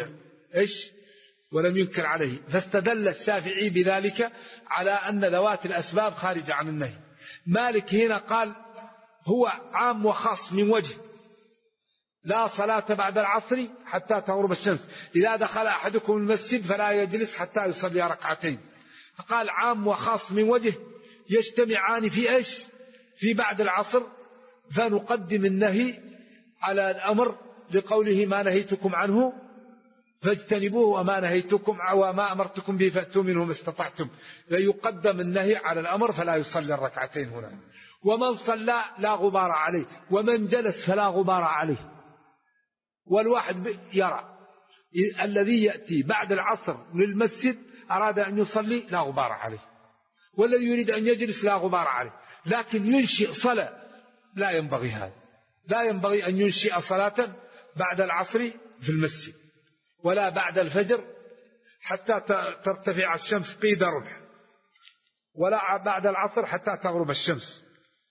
ولم ينكر عليه. فاستدل الشافعي بذلك على أن ذوات الأسباب خارج عن النهي. مالك هنا قال هو عام وخاص من وجه، لا صلاة بعد العصر حتى تغرب الشمس، إذا دخل أحدكم المسجد فلا يجلس حتى يصلي ركعتين. فقال عام وخاص من وجه يجتمعان في بعد العصر، فنقدم النهي على الأمر لقوله ما نهيتكم عنه فاجتنبوه وما أمرتكم به فأتوا منه ما استطعتم، فيقدم النهي على الأمر فلا يصلي الركعتين هنا. ومن صلى لا غبار عليه، ومن جلس فلا غبار عليه. والواحد يرى الذي يأتي بعد العصر للمسجد أراد أن يصلي لا غبار عليه، والذي يريد أن يجلس لا غبار عليه. لكن ينشئ صلاة لا ينبغي هذا، لا ينبغي أن ينشئ صلاة بعد العصر في المسجد، ولا بعد الفجر حتى ترتفع الشمس قيد رمح، ولا بعد العصر حتى تغرب الشمس.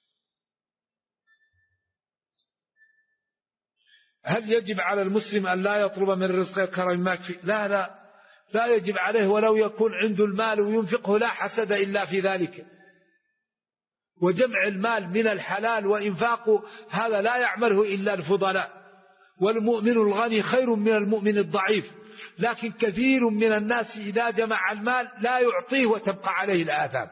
هل يجب على المسلم أن لا يطلب من رزقه كرم ما يكفي؟ لا يجب عليه، ولو يكون عنده المال وينفقه لا حسد إلا في ذلك. وجمع المال من الحلال وإنفاقه هذا لا يعمله إلا الفضلاء. والمؤمن الغني خير من المؤمن الضعيف، لكن كثير من الناس إذا جمع المال لا يعطيه وتبقى عليه الآثام.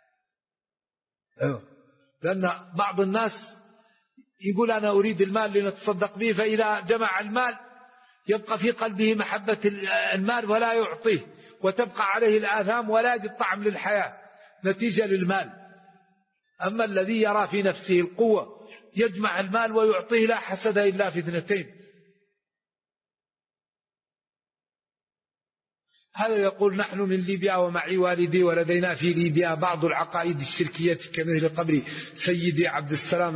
لأن بعض الناس يقول أنا أريد المال لنتصدق به، فإذا جمع المال يبقى في قلبه محبة المال ولا يعطيه، وتبقى عليه الآثام ولا يجد طعم للحياة نتيجة للمال. أما الذي يرى في نفسه القوة يجمع المال ويعطيه لا حسد إلا في 2. هذا يقول نحن من ليبيا ومعي والدي، ولدينا في ليبيا بعض العقائد الشركية كمثل قبر سيدي عبد السلام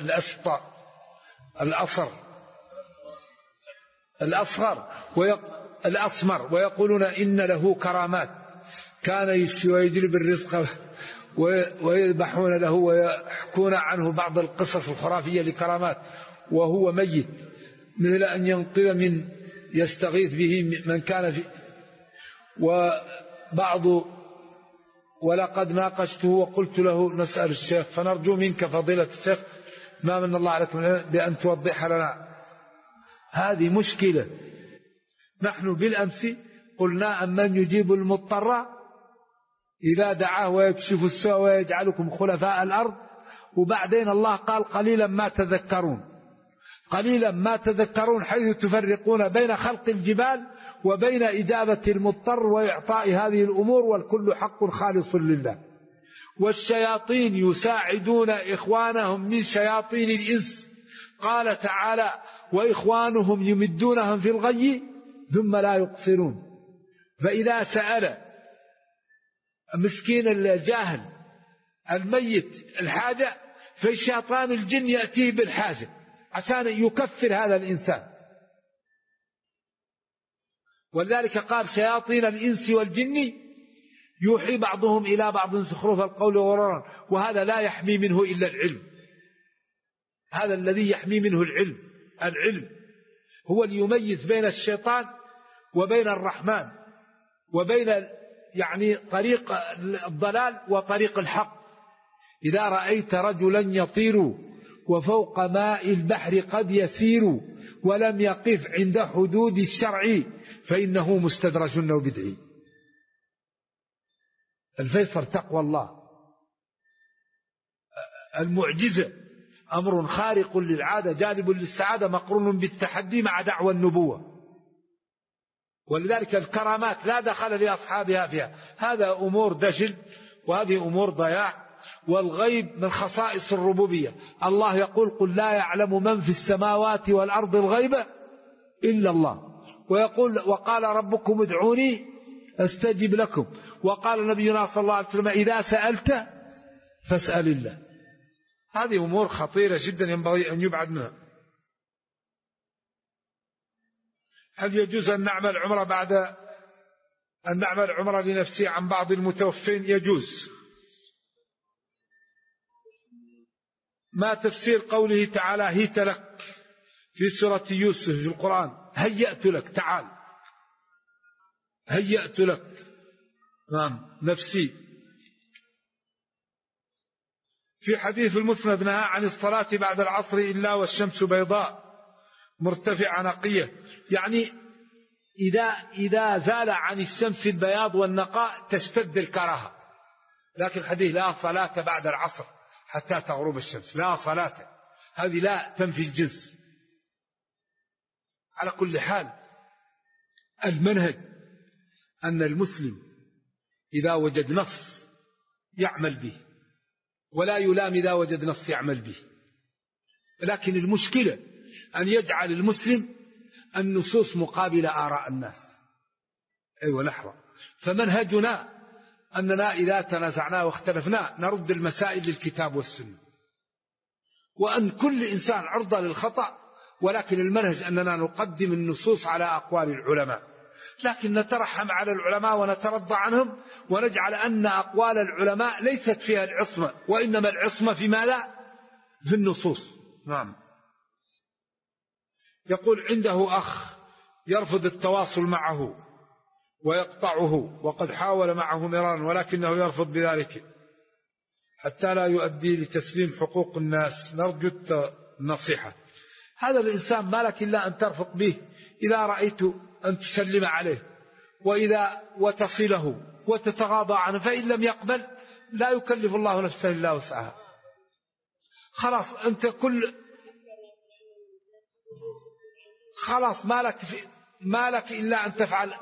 الأصمر، ويقولون إن له كرامات، كان يشفي ويجلب الرزق، ويذبحون له ويحكون عنه بعض القصص الخرافية لكرامات وهو ميت، مثل أن ينقذ من يستغيث به من كان في ولقد ناقشته وقلت له نسأل الشيخ، فنرجو منك فضيلة الشيخ ما من الله عليكم بأن توضح لنا هذه مشكلة. نحن بالأمس قلنا أمن يجيب المضطر إذا دعاه ويكشف السوء ويجعلكم خلفاء الأرض، وبعدين الله قال قليلا ما تذكرون. قليلا ما تذكرون حيث تفرقون بين خلق الجبال وبين إجابة المضطر وإعطاء هذه الأمور، والكل حق خالص لله. والشياطين يساعدون إخوانهم من شياطين الإنس، قال تعالى وإخوانهم يمدونهم في الغي ثم لا يقصرون. فإذا سأل مسكين الجاهل الميت الحاجة، فالشيطان الجن يأتيه بالحاجة عشان يكفر هذا الإنسان. ولذلك قال شياطين الإنس والجن يوحي بعضهم إلى بعض زخرف القول غرورا، وهذا لا يحمي منه إلا العلم. هذا الذي يحمي منه العلم هو اللي يميز بين الشيطان وبين الرحمن، وبين يعني طريق الضلال وطريق الحق. إذا رأيت رجلا يطير وفوق ماء البحر قد يسير ولم يقف عند حدود الشرع فإنه مستدرج وبدعي. الفيصل تقوى الله. المعجزة أمر خارق للعادة جالب للسعادة مقرون بالتحدي مع دعوى النبوة. ولذلك الكرامات لا دخل لأصحابها فيها، هذا أمور دجل وهذه أمور ضياع. والغيب من خصائص الربوبية. الله يقول قل لا يعلم من في السماوات والأرض الغيب إلا الله، ويقول وقال ربكم ادعوني أستجب لكم، وقال نبينا صلى الله عليه وسلم إذا سألت فاسأل الله. هذه أمور خطيرة جدا ينبغي أن يبعد منها. هل يجوز أن نعمل عمرة بعد أن نعمل عمرة لنفسي عن بعض المتوفين؟ يجوز. ما تفسير قوله تعالى هيت لك في سورة يوسف في القرآن؟ هيأت لك، تعال هيأت لك. نعم نفسي. في حديث المسند نهى عن الصلاة بعد العصر إلا والشمس بيضاء مرتفعة نقية، يعني إذا زال عن الشمس البياض والنقاء تشتد الكراهة. لكن الحديث لا صلاة بعد العصر حتى تغرب الشمس، لا صلاة، هذه لا تنفي الجنس. على كل حال المنهج أن المسلم إذا وجد نص يعمل به، ولا يلام إذا وجد نص يعمل به. لكن المشكلة أن يجعل المسلم النصوص مقابل آراء الناس. أيوة لحظة. فمنهجنا أننا إذا تنازعنا واختلفنا نرد المسائل للكتاب والسنة، وأن كل إنسان عرضة للخطأ، ولكن المنهج أننا نقدم النصوص على أقوال العلماء، لكن نترحم على العلماء ونترضى عنهم، ونجعل أن أقوال العلماء ليست فيها العصمة، وإنما العصمة فيما لا في النصوص. نعم. يقول عنده أخ يرفض التواصل معه ويقطعه، وقد حاول معه مرارا ولكنه يرفض بذلك حتى لا يؤدي لتسليم حقوق الناس، نرجو النصيحة. هذا الإنسان ما لك إلا أن ترفق به إذا رأيت أن تسلم عليه وتصله وتتغاضى عنه، فإن لم يقبل لا يكلف الله نفسا إلا وسعها. خلاص أنت خلاص ما لك إلا أن تفعل،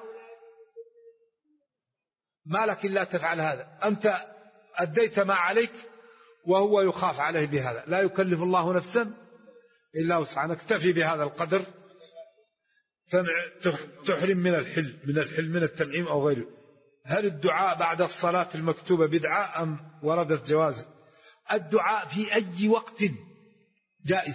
ما لك إلا تفعل هذا. أنت أديت ما عليك وهو يخاف عليه بهذا، لا يكلف الله نفسا إلا وسعها. نكتفي بهذا القدر. تحرم من الحلم من التنعيم أو غيره. هل الدعاء بعد الصلاة المكتوبة بدعة أم وردت جوازه؟ الدعاء في أي وقت جائز،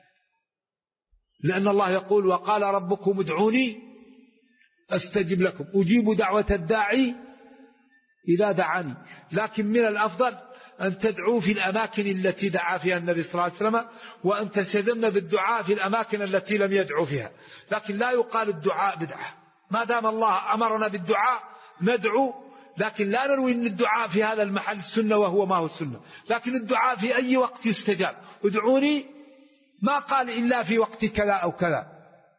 لأن الله يقول وقال ربكم ادعوني أستجب لكم، أجيب دعوة الداعي إذا دعاني. لكن من الأفضل أن تدعو في الأماكن التي دعا فيها النبي صلى الله عليه وسلم، وأن تلتزمن بالدعاء في الأماكن التي لم يدعو فيها. لكن لا يقال الدعاء بدعة، ما دام الله أمرنا بالدعاء ندعو، لكن لا نروي أن الدعاء في هذا المحل السنة وهو ما هو السنة. لكن الدعاء في أي وقت يستجاب. ادعوني ما قال إلا في وقت كذا أو كذا،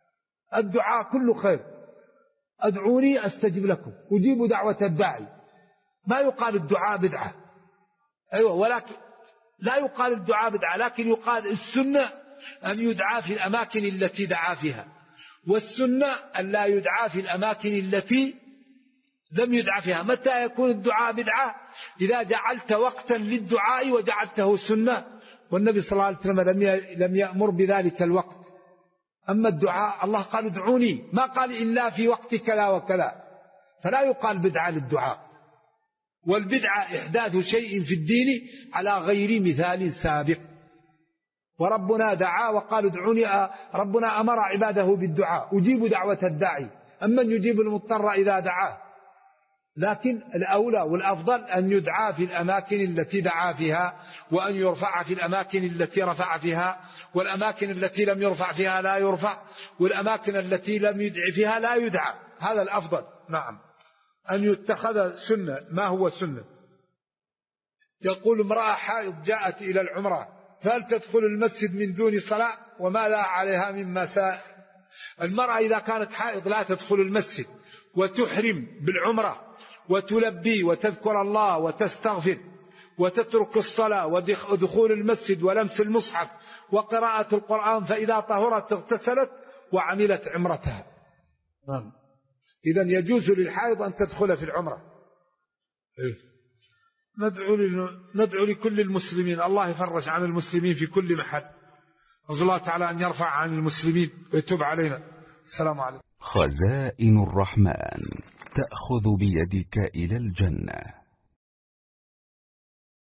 الدعاء كله خير. أدعوني أستجب لكم، أجيب دعوة الداعي. ما يقال الدعاء بدعة، أيوة، ولكن لا يقال الدعاء بدعة، لكن يقال السنة أن يدعى في الأماكن التي دعا فيها، والسنة أن لا يدعى في الأماكن التي لم يدعى فيها. متى يكون الدعاء بدعة؟ إذا جعلت وقتا للدعاء وجعلته سنة، والنبي صلى الله عليه وسلم لم يأمر بذلك الوقت. أما الدعاء الله قال ادعوني، ما قال إلا في وقت كذا وكذا، فلا يقال بدعة للدعاء. والبدعة إحداث شيء في الدين على غير مثال سابق. وربنا دعا وقال ادعوني، ربنا أمر عباده بالدعاء، أجيب دعوة الداعي، أما يجيب المضطر إذا دعاه. لكن الأولى والأفضل أن يدعى في الأماكن التي دعا فيها، وأن يرفع في الأماكن التي رفع فيها، والأماكن التي لم يرفع فيها لا يرفع، والأماكن التي لم يدع فيها لا يدعى. هذا الأفضل. نعم، أن يتخذ سنة. ما هو سنة؟ يقول امرأة حائض جاءت إلى العمرة، فهل تدخل المسجد من دون صلاة؟ وما لا عليها من مساء؟ المرأة إذا كانت حائض لا تدخل المسجد، وتحرم بالعمرة وتلبي وتذكر الله وتستغفر، وتترك الصلاة ودخول المسجد ولمس المصحف وقراءة القرآن، فإذا طهرت اغتسلت وعملت عمرتها. إذن يجوز للحائض أن تدخل في العمرة. ندعو لكل المسلمين، الله يفرج عن المسلمين في كل محل، نسأل الله تعالى أن يرفع عن المسلمين ويتوب علينا. السلام عليكم. خزائن الرحمن تأخذ بيدك إلى الجنة.